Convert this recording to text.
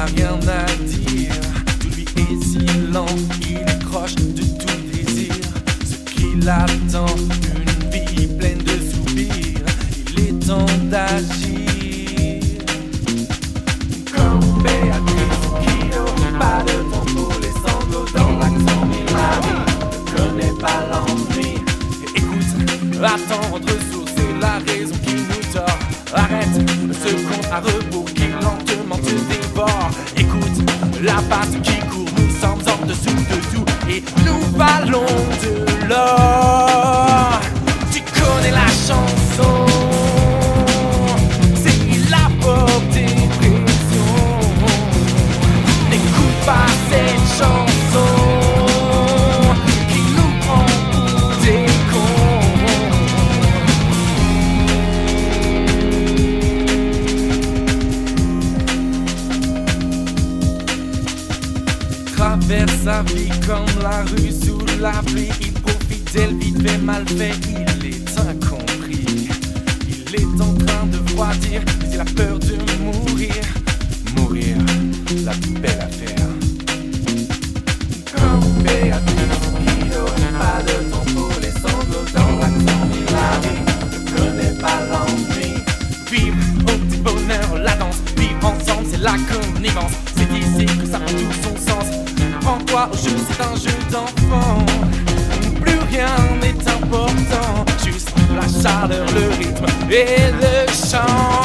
n'a rien à dire. Tout lui est si lent, il est proche de tout désir. Ce qu'il attend, une vie pleine de soupirs. Il est temps d'agir. Comme Béatrice Kiddo, pas de temps pour les sanglots dans l'accent milari. Ne connais pas l'ennui. Écoute, attendre sourd, c'est la raison qui nous tord. Arrête ce compte à rebours qui lentement te dévore. Écoute la passe qui court, nous sommes en dessous de tout et nous valons de l'or. Tu connais la chanson, c'est la pop dépression. N'écoute pas cette chanson qui nous prend pour des cons. Traverse sa vie comme la rue sous la pluie. Il profite d'elle vite fait mal fait. Il est incompris. Il est en train de froidir, mais il a peur de mourir. Mourir, la plus belle affaire. Comme Béatrice Kiddo, pas de temps pour les sanglots dans l'accent milari. Ne connais pas l'ennui. Vivre au petit bonheur, la danse. Vivre ensemble, c'est la connivence. C'est ici que ça prend tout son sens. Prends-toi au jeu, c'est un jeu d'enfant. Plus rien n'est important, juste la chaleur, le rythme et le chant.